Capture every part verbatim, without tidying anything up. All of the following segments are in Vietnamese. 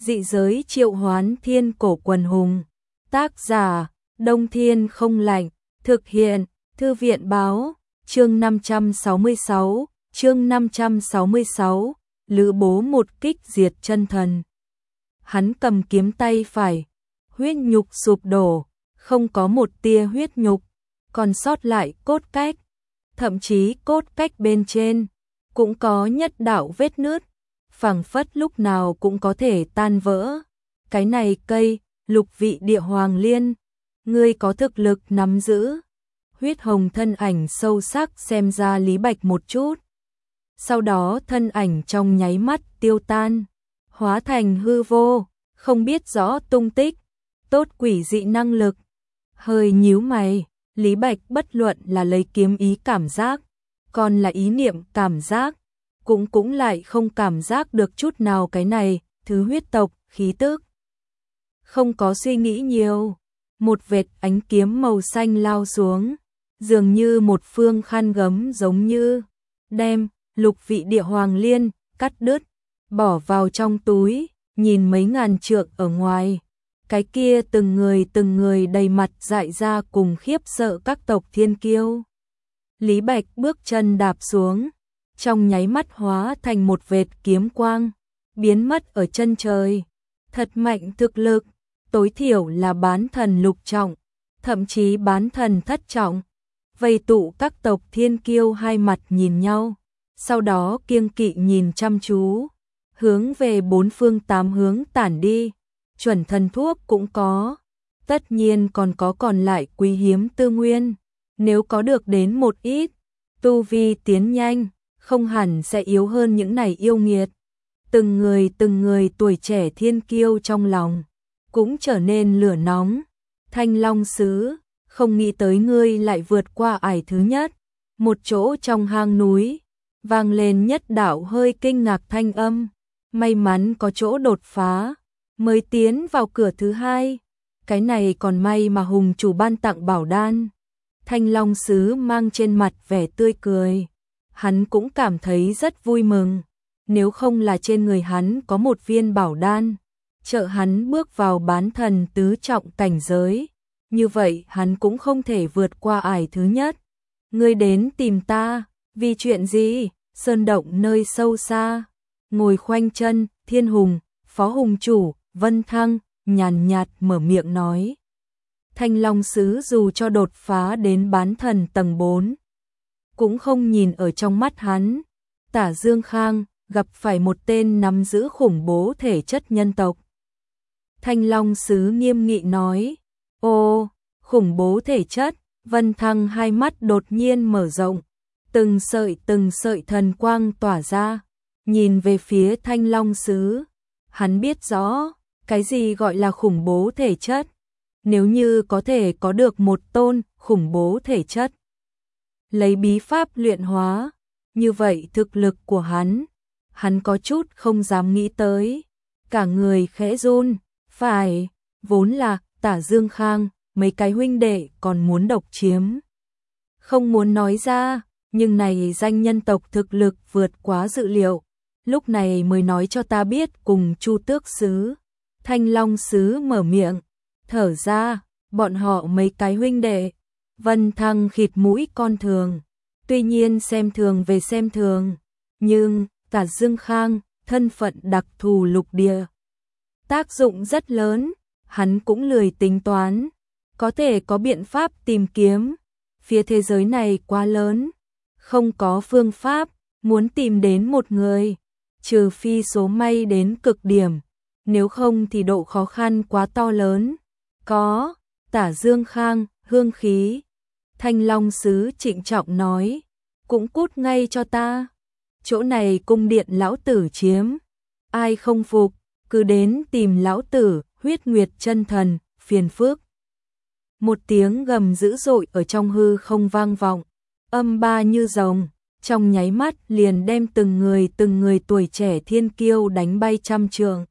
Dị giới triệu hoán thiên cổ quần hùng. Tác giả, Đông Thiên không lạnh. Thực hiện, Thư viện báo. Chương năm trăm sáu mươi sáu, chương năm trăm sáu mươi sáu, Lữ Bố một kích diệt chân thần. Hắn cầm kiếm tay phải, huyết nhục sụp đổ, không có một tia huyết nhục, còn sót lại cốt cách, thậm chí cốt cách bên trên cũng có nhất đạo vết nứt, phảng phất lúc nào cũng có thể tan vỡ. Cái này cây, Lục Vị Địa Hoàng Liên, ngươi có thực lực nắm giữ. Huyết hồng thân ảnh sâu sắc xem ra Lý Bạch một chút. Sau đó thân ảnh trong nháy mắt tiêu tan, hóa thành hư vô, không biết rõ tung tích. Tốt quỷ dị năng lực. Hơi nhíu mày, Lý Bạch bất luận là lấy kiếm ý cảm giác, còn là ý niệm cảm giác, cũng cũng lại không cảm giác được chút nào cái này, thứ huyết tộc, khí tức. Không có suy nghĩ nhiều, một vệt ánh kiếm màu xanh lao xuống, dường như một phương khăn gấm giống như, đem Lục Vị Địa Hoàng Liên, cắt đứt, bỏ vào trong túi, nhìn mấy ngàn trượng ở ngoài. Cái kia từng người từng người đầy mặt dại ra cùng khiếp sợ các tộc thiên kiêu. Lý Bạch bước chân đạp xuống, trong nháy mắt hóa thành một vệt kiếm quang, biến mất ở chân trời. Thật mạnh thực lực, tối thiểu là bán thần lục trọng, thậm chí bán thần thất trọng. Vây tụ các tộc thiên kiêu hai mặt nhìn nhau, sau đó kiêng kỵ nhìn chăm chú, hướng về bốn phương tám hướng tản đi. Chuẩn thần thuốc cũng có, tất nhiên còn có còn lại quý hiếm tư nguyên, nếu có được đến một ít, tu vi tiến nhanh, không hẳn sẽ yếu hơn những này yêu nghiệt. Từng người từng người tuổi trẻ thiên kiêu trong lòng, cũng trở nên lửa nóng. Thanh Long Sứ, không nghĩ tới ngươi lại vượt qua ải thứ nhất. Một chỗ trong hang núi, vang lên nhất đạo hơi kinh ngạc thanh âm, may mắn có chỗ đột phá, mới tiến vào cửa thứ hai. Cái này còn may mà hùng chủ ban tặng bảo đan. Thanh Long Sứ mang trên mặt vẻ tươi cười, hắn cũng cảm thấy rất vui mừng. Nếu không là trên người hắn có một viên bảo đan, trợ hắn bước vào bán thần tứ trọng cảnh giới, như vậy hắn cũng không thể vượt qua ải thứ nhất. Ngươi đến tìm ta, vì chuyện gì? Sơn động nơi sâu xa, ngồi khoanh chân, Thiên Hùng, Phó Hùng chủ, Vân Thăng, nhàn nhạt mở miệng nói. Thanh Long Sứ dù cho đột phá đến bán thần tầng bốn, cũng không nhìn ở trong mắt hắn. Tả Dương Khang gặp phải một tên nắm giữ khủng bố thể chất nhân tộc. Thanh Long Sứ nghiêm nghị nói, ô, khủng bố thể chất. Vân Thăng hai mắt đột nhiên mở rộng, từng sợi từng sợi thần quang tỏa ra, nhìn về phía Thanh Long Sứ. Hắn biết rõ, cái gì gọi là khủng bố thể chất. Nếu như có thể có được một tôn khủng bố thể chất, lấy bí pháp luyện hóa, như vậy thực lực của hắn, hắn có chút không dám nghĩ tới. Cả người khẽ run, phải, vốn là Tả Dương Khang, mấy cái huynh đệ còn muốn độc chiếm. Không muốn nói ra, nhưng này danh nhân tộc thực lực vượt quá dự liệu. Lúc này mới nói cho ta biết cùng Chu Tước Sứ. Thanh Long Sứ mở miệng, thở ra, bọn họ mấy cái huynh đệ. Vân Thăng khịt mũi con thường, tuy nhiên xem thường về xem thường, nhưng Tả Dương Khang, thân phận đặc thù lục địa, tác dụng rất lớn, hắn cũng lười tính toán, có thể có biện pháp tìm kiếm. Phía thế giới này quá lớn, không có phương pháp, muốn tìm đến một người, trừ phi số may đến cực điểm, nếu không thì độ khó khăn quá to lớn. Có, Tả Dương Khang, hương khí. Thanh Long Sứ trịnh trọng nói, cũng cút ngay cho ta. Chỗ này cung điện lão tử chiếm, ai không phục, cứ đến tìm lão tử. Huyết Nguyệt chân thần, phiền phức. Một tiếng gầm dữ dội ở trong hư không vang vọng, âm ba như rồng, trong nháy mắt liền đem từng người từng người tuổi trẻ thiên kiêu đánh bay trăm trượng.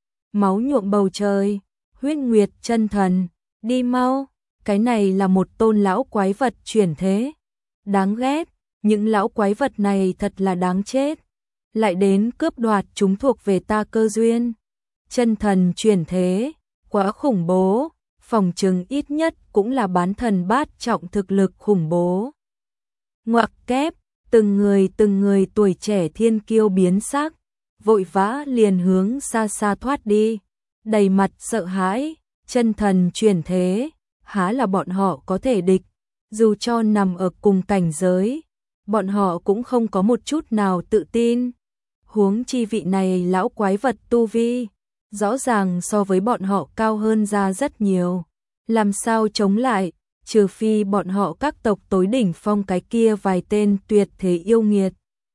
Máu nhuộm bầu trời. Huyết Nguyệt chân thần, đi mau, cái này là một tôn lão quái vật chuyển thế. Đáng ghét, những lão quái vật này thật là đáng chết, lại đến cướp đoạt chúng thuộc về ta cơ duyên. chân thần chuyển thế, quá khủng bố, phòng chừng ít nhất cũng là bán thần bát trọng thực lực khủng bố. Ngoặc kép, từng người từng người tuổi trẻ thiên kiêu biến sắc, vội vã liền hướng xa xa thoát đi, đầy mặt sợ hãi, chân thần chuyển thế, há là bọn họ có thể địch, dù cho nằm ở cùng cảnh giới, bọn họ cũng không có một chút nào tự tin. Huống chi vị này lão quái vật tu vi, rõ ràng so với bọn họ cao hơn ra rất nhiều, làm sao chống lại, trừ phi bọn họ các tộc tối đỉnh phong cái kia vài tên tuyệt thế yêu nghiệt.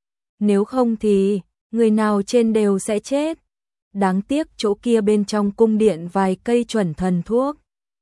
Nếu không thì, người nào trên đều sẽ chết. Đáng tiếc chỗ kia bên trong cung điện vài cây chuẩn thần thuốc.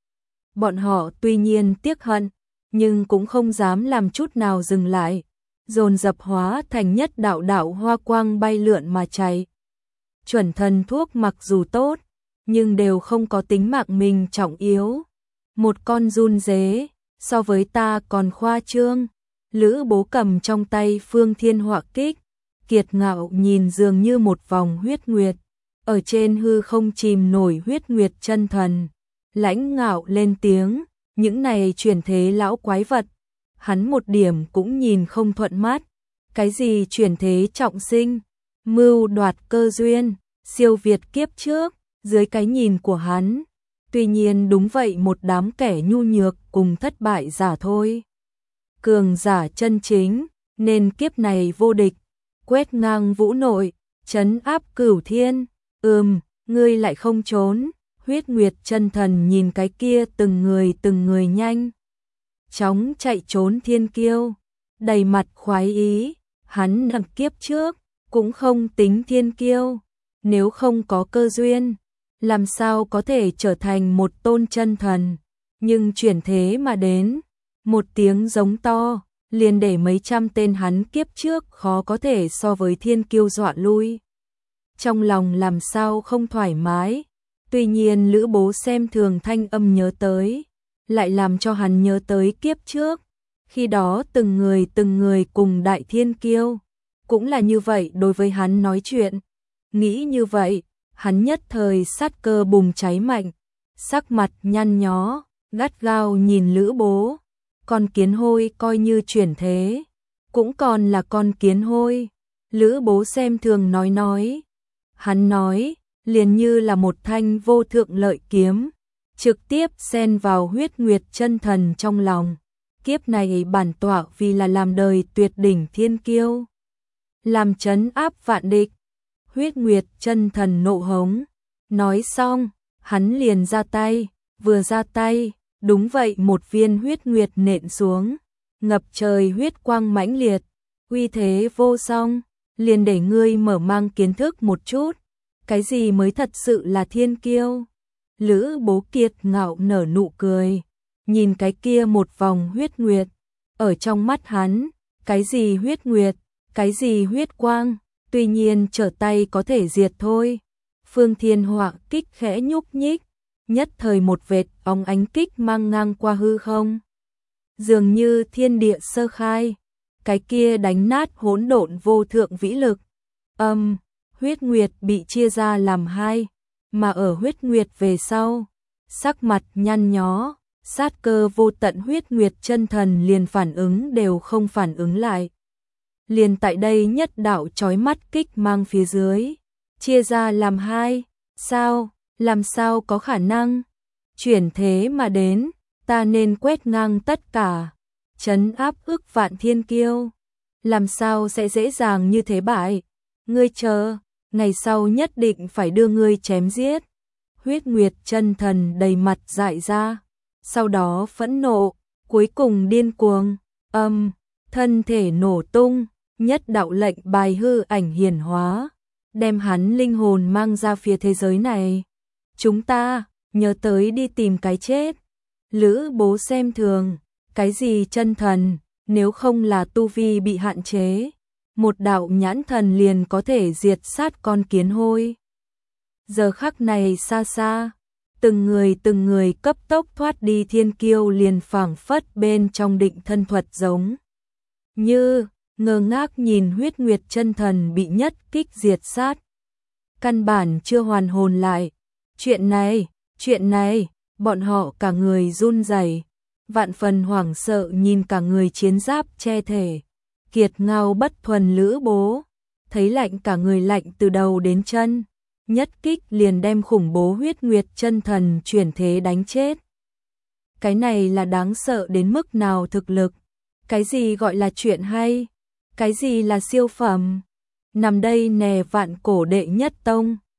Bọn họ tuy nhiên tiếc hận, nhưng cũng không dám làm chút nào dừng lại, dồn dập hóa thành nhất đạo đạo hoa quang bay lượn mà chạy. Chuẩn thần thuốc mặc dù tốt, nhưng đều không có tính mạng mình trọng yếu. Một con run dế, so với ta còn khoa trương. Lữ Bố cầm trong tay Phương Thiên Họa Kích, kiệt ngạo nhìn dường như một vòng huyết nguyệt, ở trên hư không chìm nổi huyết nguyệt chân thần, lãnh ngạo lên tiếng, những này chuyển thế lão quái vật, hắn một điểm cũng nhìn không thuận mắt, cái gì chuyển thế trọng sinh, mưu đoạt cơ duyên, siêu việt kiếp trước, dưới cái nhìn của hắn, tuy nhiên đúng vậy một đám kẻ nhu nhược cùng thất bại giả thôi. Cường giả chân chính, nên kiếp này vô địch, quét ngang vũ nội, trấn áp cửu thiên, ừm, ngươi lại không trốn, huyết nguyệt chân thần nhìn cái kia từng người từng người nhanh. Chóng chạy trốn thiên kiêu, đầy mặt khoái ý, hắn nằm kiếp trước, cũng không tính thiên kiêu, nếu không có cơ duyên, làm sao có thể trở thành một tôn chân thần, nhưng chuyển thế mà đến, một tiếng giống to, liền để mấy trăm tên hắn kiếp trước khó có thể so với thiên kiêu dọa lui. Trong lòng làm sao không thoải mái, tuy nhiên Lữ Bố xem thường thanh âm nhớ tới, lại làm cho hắn nhớ tới kiếp trước, khi đó từng người từng người cùng đại thiên kiêu, cũng là như vậy đối với hắn nói chuyện, nghĩ như vậy, hắn nhất thời sát cơ bùng cháy mạnh, sắc mặt nhăn nhó, gắt gao nhìn Lữ Bố, con kiến hôi coi như chuyển thế, cũng còn là con kiến hôi, Lữ Bố xem thường nói nói, hắn nói, liền như là một thanh vô thượng lợi kiếm, trực tiếp xen vào huyết nguyệt chân thần trong lòng, kiếp này bản tọa vì là làm đời tuyệt đỉnh thiên kiêu, làm trấn áp vạn địch. Huyết nguyệt chân thần nộ hống, nói xong, hắn liền ra tay, vừa ra tay, đúng vậy một viên huyết nguyệt nện xuống, ngập trời huyết quang mãnh liệt, uy thế vô song, liền để ngươi mở mang kiến thức một chút, cái gì mới thật sự là thiên kiêu. Lữ Bố kiệt ngạo nở nụ cười, nhìn cái kia một vòng huyết nguyệt, ở trong mắt hắn, cái gì huyết nguyệt, cái gì huyết quang, tuy nhiên trở tay có thể diệt thôi. Phương Thiên Họa Kích khẽ nhúc nhích, nhất thời một vệt óng ánh kích mang ngang qua hư không. Dường như thiên địa sơ khai, cái kia đánh nát hỗn độn vô thượng vĩ lực. Âm, um, huyết nguyệt bị chia ra làm hai, mà ở huyết nguyệt về sau, sắc mặt nhăn nhó, sát cơ vô tận huyết nguyệt chân thần liền phản ứng đều không phản ứng lại. Liền tại đây nhất đạo chói mắt kích mang phía dưới, chia ra làm hai, sao, làm sao có khả năng, chuyển thế mà đến, ta nên quét ngang tất cả, trấn áp ức vạn thiên kiêu, làm sao sẽ dễ dàng như thế bại, ngươi chờ, ngày sau nhất định phải đưa ngươi chém giết. Huyết nguyệt chân thần đầy mặt dại ra, sau đó phẫn nộ, cuối cùng điên cuồng, âm, thân thể nổ tung. Nhất đạo lệnh bài hư ảnh hiển hóa, đem hắn linh hồn mang ra phía thế giới này. Chúng ta, nhớ tới đi tìm cái chết. Lữ Bố xem thường, cái gì chân thần, nếu không là tu vi bị hạn chế, một đạo nhãn thần liền có thể diệt sát con kiến hôi. Giờ khắc này xa xa, từng người từng người cấp tốc thoát đi thiên kiêu liền phảng phất bên trong định thân thuật giống như ngơ ngác nhìn huyết nguyệt chân thần bị nhất kích diệt sát. căn bản chưa hoàn hồn lại. Chuyện này, chuyện này, bọn họ cả người run rẩy, vạn phần hoảng sợ nhìn cả người chiến giáp che thể. Kiệt Ngao bất thuần lữ bố, thấy lạnh cả người lạnh từ đầu đến chân, nhất kích liền đem khủng bố huyết nguyệt chân thần chuyển thế đánh chết. Cái này là đáng sợ đến mức nào thực lực? Cái gì gọi là chuyện hay? Cái gì là siêu phẩm? Nằm đây nè vạn cổ đệ nhất tông,